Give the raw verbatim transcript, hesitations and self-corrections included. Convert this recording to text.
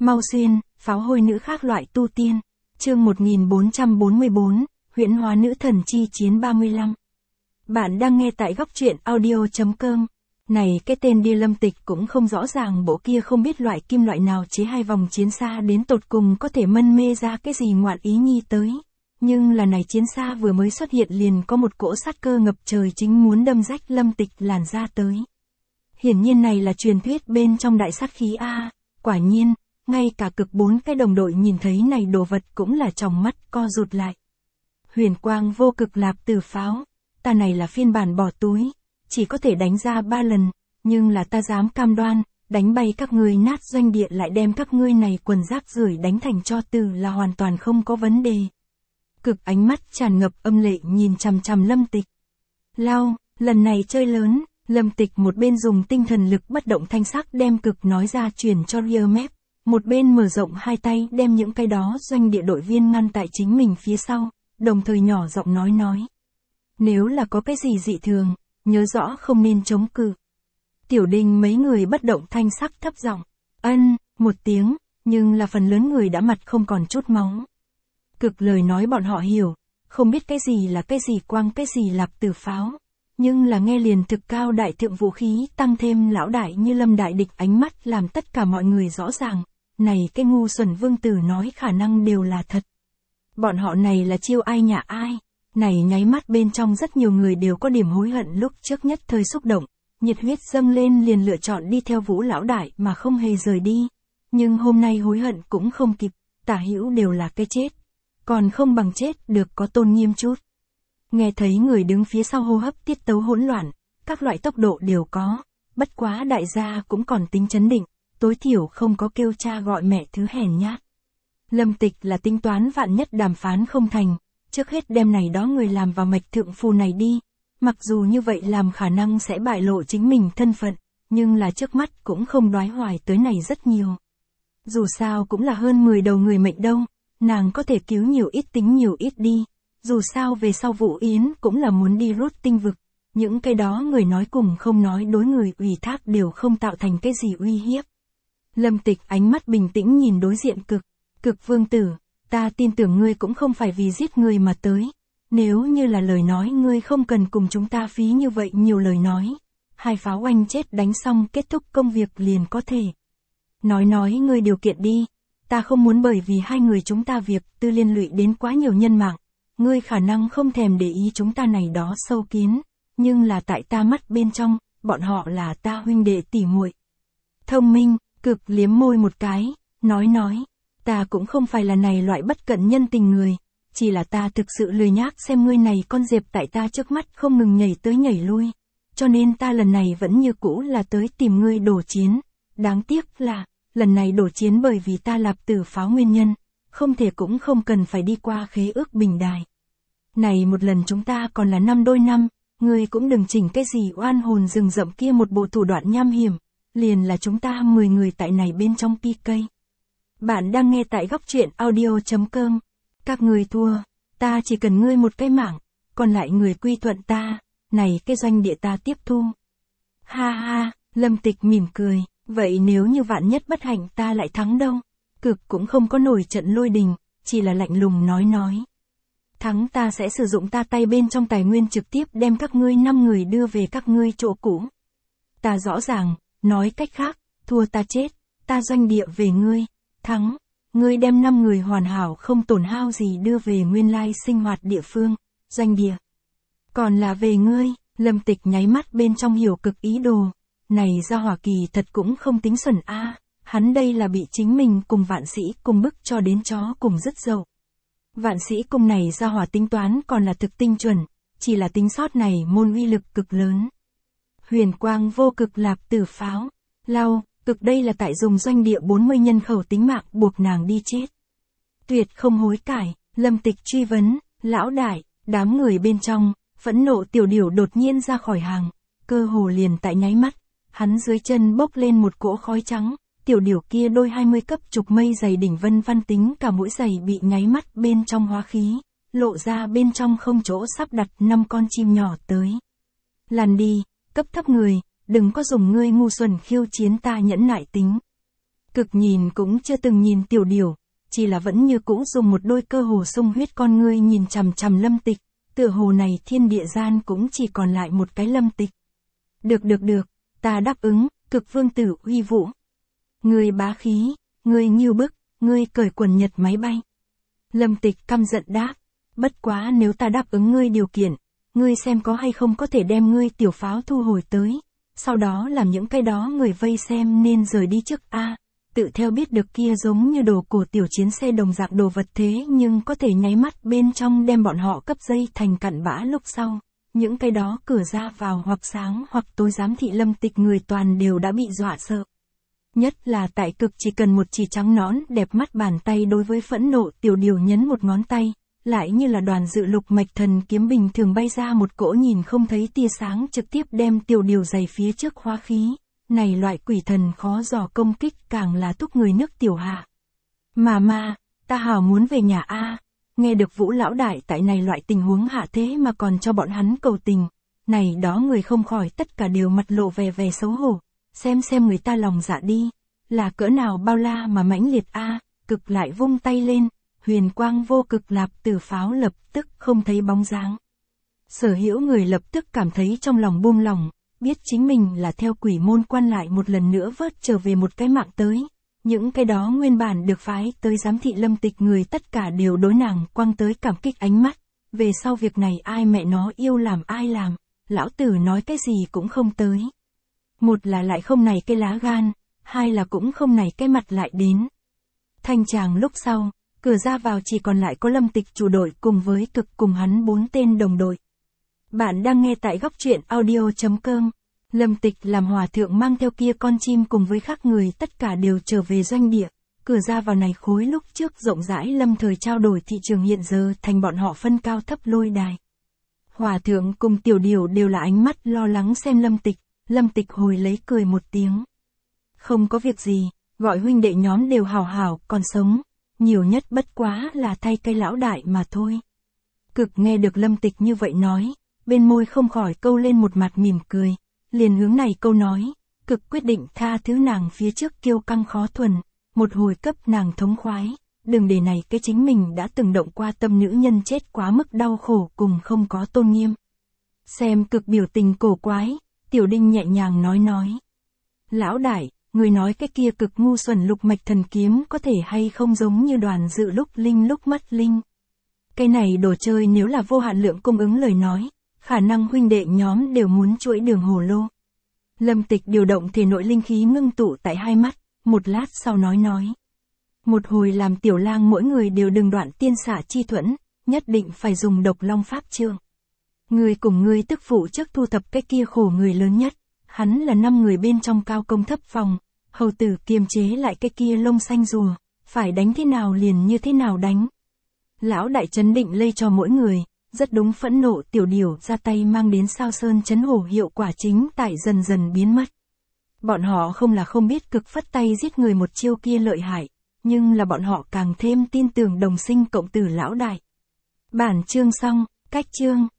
Mau xuyên, pháo hôi nữ khác loại tu tiên. Chương một nghìn bốn trăm bốn mươi bốn, huyễn hóa nữ thần chi chiến ba mươi lăm. Bạn đang nghe tại góc truyện audio.com. Này cái tên Đia Lâm Tịch cũng không rõ ràng bộ kia không biết loại kim loại nào chế hai vòng chiến xa đến tột cùng có thể mân mê ra cái gì ngoạn ý nhi tới. Nhưng là này chiến xa vừa mới xuất hiện liền có một cỗ sát cơ ngập trời chính muốn đâm rách Lâm Tịch làn ra tới. Hiển nhiên này là truyền thuyết bên trong đại sát khí A, quả nhiên, ngay cả cực bốn cái đồng đội nhìn thấy này đồ vật cũng là tròng mắt co rụt lại. Huyền quang vô cực lạp tử pháo, ta này là phiên bản bỏ túi, chỉ có thể đánh ra ba lần, nhưng là ta dám cam đoan, đánh bay các ngươi nát doanh địa lại đem các ngươi này quần rác rưởi đánh thành cho tử là hoàn toàn không có vấn đề. Cực ánh mắt tràn ngập âm lệ nhìn chằm chằm Lâm Tịch. Lao, lần này chơi lớn, Lâm Tịch một bên dùng tinh thần lực bất động thanh sắc đem cực nói ra truyền cho Riemep, một bên mở rộng hai tay đem những cái đó doanh địa đội viên ngăn tại chính mình phía sau, đồng thời nhỏ giọng nói nói. Nếu là có cái gì dị thường, nhớ rõ không nên chống cự. Tiểu Đình mấy người bất động thanh sắc thấp giọng, ân, một tiếng, nhưng là phần lớn người đã mặt không còn chút máu. Cực lời nói bọn họ hiểu, không biết cái gì là cái gì quang cái gì lạp tử pháo, nhưng là nghe liền thực cao đại thượng vũ khí tăng thêm lão đại như Lâm đại địch ánh mắt làm tất cả mọi người rõ ràng, này cái ngu xuẩn vương tử nói khả năng đều là thật. Bọn họ này là chiêu ai nhà ai, này nháy mắt bên trong rất nhiều người đều có điểm hối hận lúc trước nhất thời xúc động, nhiệt huyết dâng lên liền lựa chọn đi theo Vũ lão đại mà không hề rời đi, nhưng hôm nay hối hận cũng không kịp, tả hữu đều là cái chết, còn không bằng chết được có tôn nghiêm chút. Nghe thấy người đứng phía sau hô hấp tiết tấu hỗn loạn, các loại tốc độ đều có, bất quá đại gia cũng còn tính chấn định, tối thiểu không có kêu cha gọi mẹ thứ hèn nhát. Lâm Tịch là tính toán vạn nhất đàm phán không thành, trước hết đem này đó người làm vào mạch thượng phù này đi, mặc dù như vậy làm khả năng sẽ bại lộ chính mình thân phận, nhưng là trước mắt cũng không đoái hoài tới này rất nhiều. Dù sao cũng là hơn mười đầu người mệnh đâu, nàng có thể cứu nhiều ít tính nhiều ít đi. Dù sao về sau Vũ Yến cũng là muốn đi rút tinh vực, những cái đó người nói cùng không nói đối người ủy thác đều không tạo thành cái gì uy hiếp. Lâm Tịch ánh mắt bình tĩnh nhìn đối diện cực, cực vương tử, ta tin tưởng ngươi cũng không phải vì giết người mà tới, nếu như là lời nói ngươi không cần cùng chúng ta phí như vậy nhiều lời nói, hai pháo oanh chết đánh xong kết thúc công việc liền có thể. Nói nói ngươi điều kiện đi, ta không muốn bởi vì hai người chúng ta việc tư liên lụy đến quá nhiều nhân mạng. Ngươi khả năng không thèm để ý chúng ta này đó sâu kín, nhưng là tại ta mắt bên trong, bọn họ là ta huynh đệ tỉ muội. Thông minh, cực liếm môi một cái, nói nói, ta cũng không phải là này loại bất cận nhân tình người, chỉ là ta thực sự lười nhác xem ngươi này con dẹp tại ta trước mắt không ngừng nhảy tới nhảy lui, cho nên ta lần này vẫn như cũ là tới tìm ngươi đổ chiến, đáng tiếc là, lần này đổ chiến bởi vì ta lạp tử pháo nguyên nhân. Không thể cũng không cần phải đi qua khế ước bình đài. Này một lần chúng ta còn là năm đôi năm, ngươi cũng đừng chỉnh cái gì oan hồn rừng rậm kia một bộ thủ đoạn nham hiểm, liền là chúng ta mười người tại này bên trong pê ca. Bạn đang nghe tại góc truyện audio.com. Các người thua, ta chỉ cần ngươi một cái mạng, còn lại người quy thuận ta, này cái doanh địa ta tiếp thu. Ha ha, Lâm Tịch mỉm cười, vậy nếu như vạn nhất bất hạnh ta lại thắng đâu? Cực cũng không có nổi trận lôi đình, chỉ là lạnh lùng nói nói. Thắng ta sẽ sử dụng ta tay bên trong tài nguyên trực tiếp đem các ngươi năm người đưa về các ngươi chỗ cũ. Ta rõ ràng, nói cách khác, thua ta chết, ta doanh địa về ngươi, thắng, ngươi đem năm người hoàn hảo không tổn hao gì đưa về nguyên lai sinh hoạt địa phương, doanh địa. Còn là về ngươi, Lâm Tịch nháy mắt bên trong hiểu cực ý đồ, này ra hỏa kỳ thật cũng không tính xuẩn a. Hắn đây là bị chính mình cùng vạn sĩ cùng bức cho đến chó cùng dứt dậu. Vạn sĩ cùng này ra hỏa tính toán còn là thực tinh chuẩn, chỉ là tính sót này môn uy lực cực lớn. Huyền quang vô cực lạp tử pháo, lao, cực đây là tại dùng doanh địa bốn mươi nhân khẩu tính mạng buộc nàng đi chết. Tuyệt không hối cải, Lâm Tịch truy vấn, lão đại, đám người bên trong, phẫn nộ tiểu điểu đột nhiên ra khỏi hàng, cơ hồ liền tại nháy mắt, hắn dưới chân bốc lên một cỗ khói trắng. Tiểu điểu kia đôi hai mươi cấp trục mây dày đỉnh vân văn tính cả mũi giày bị nháy mắt bên trong hóa khí, lộ ra bên trong không chỗ sắp đặt năm con chim nhỏ tới. Lăn đi, cấp thấp người, đừng có dùng ngươi ngu xuẩn khiêu chiến ta nhẫn nại tính. Cực nhìn cũng chưa từng nhìn tiểu điều, chỉ là vẫn như cũ dùng một đôi cơ hồ sung huyết con ngươi nhìn chằm chằm Lâm Tịch, tựa hồ này thiên địa gian cũng chỉ còn lại một cái Lâm Tịch. Được được được, ta đáp ứng, Cực vương tử uy vũ. Ngươi bá khí, ngươi nghiêu bức, ngươi cởi quần nhật máy bay. Lâm Tịch căm giận đáp, bất quá nếu ta đáp ứng ngươi điều kiện, ngươi xem có hay không có thể đem ngươi tiểu pháo thu hồi tới, sau đó làm những cái đó người vây xem nên rời đi trước a. Tự theo biết được kia giống như đồ cổ tiểu chiến xe đồng dạng đồ vật thế nhưng có thể nháy mắt bên trong đem bọn họ cấp dây thành cặn bã lúc sau. Những cái đó cửa ra vào hoặc sáng hoặc tối giám thị Lâm Tịch người toàn đều đã bị dọa sợ. Nhất là tại Cực chỉ cần một chỉ trắng nõn đẹp mắt bàn tay đối với phẫn nộ tiểu điều nhấn một ngón tay, lại như là đoàn dự lục mạch thần kiếm bình thường bay ra một cỗ nhìn không thấy tia sáng trực tiếp đem tiểu điều giày phía trước hóa khí. Này loại quỷ thần khó dò công kích càng là thúc người nước tiểu hạ. Mà mà, ta hào muốn về nhà a. Nghe được Vũ lão đại tại này loại tình huống hạ thế mà còn cho bọn hắn cầu tình. Này đó người không khỏi tất cả đều mặt lộ vẻ vẻ xấu hổ. Xem xem người ta lòng dạ đi. Là cỡ nào bao la mà mãnh liệt a. Cực lại vung tay lên. Huyền quang vô cực lạp tử pháo lập tức không thấy bóng dáng. Sở hữu người lập tức cảm thấy trong lòng buông lỏng. Biết chính mình là theo quỷ môn quan lại một lần nữa vớt trở về một cái mạng tới. Những cái đó nguyên bản được phái tới giám thị Lâm Tịch người tất cả đều đối nàng quăng tới cảm kích ánh mắt. Về sau việc này ai mẹ nó yêu làm ai làm, lão tử nói cái gì cũng không tới. Một là lại không này cái lá gan, hai là cũng không này cái mặt lại đến. Thanh tràng lúc sau, cửa ra vào chỉ còn lại có Lâm Tịch chủ đội cùng với Cực cùng hắn bốn tên đồng đội. Bạn đang nghe tại góc truyện audio chấm com. Lâm Tịch làm hòa thượng mang theo kia con chim cùng với khác người tất cả đều trở về doanh địa. Cửa ra vào này khối lúc trước rộng rãi lâm thời trao đổi thị trường hiện giờ thành bọn họ phân cao thấp lôi đài. Hòa thượng cùng tiểu điều đều là ánh mắt lo lắng xem Lâm Tịch. Lâm Tịch hồi lấy cười một tiếng. Không có việc gì, gọi huynh đệ nhóm đều hào hào còn sống. Nhiều nhất bất quá là thay cây lão đại mà thôi. Cực nghe được Lâm Tịch như vậy nói. Bên môi không khỏi câu lên một mặt mỉm cười, liền hướng này câu nói, Cực quyết định tha thứ nàng phía trước kiêu căng khó thuần, một hồi cấp nàng thống khoái, đừng để này cái chính mình đã từng động qua tâm nữ nhân chết quá mức đau khổ cùng không có tôn nghiêm. Xem Cực biểu tình cổ quái, Tiểu Đinh nhẹ nhàng nói nói. Lão đại, người nói cái kia Cực ngu xuẩn lục mạch thần kiếm có thể hay không giống như đoàn dự lúc linh lúc mất linh. Cái này đồ chơi nếu là vô hạn lượng cung ứng lời nói. Khả năng huynh đệ nhóm đều muốn chuỗi đường hồ lô. Lâm Tịch điều động thể nội linh khí ngưng tụ tại hai mắt, một lát sau nói nói. Một hồi làm tiểu lang mỗi người đều đừng đoạn tiên xả chi thuẫn, nhất định phải dùng độc long pháp chương. Người cùng người tức phụ trước thu thập cái kia khổ người lớn nhất, hắn là năm người bên trong cao công thấp phòng, hầu tử kiềm chế lại cái kia lông xanh rùa, phải đánh thế nào liền như thế nào đánh. Lão đại chấn định lây cho mỗi người. Rất đúng phẫn nộ tiểu điều ra tay mang đến sao sơn chấn hổ hiệu quả chính tại dần dần biến mất. Bọn họ không là không biết Cực phất tay giết người một chiêu kia lợi hại, nhưng là bọn họ càng thêm tin tưởng đồng sinh cộng tử lão đại. Bản chương xong, cách chương.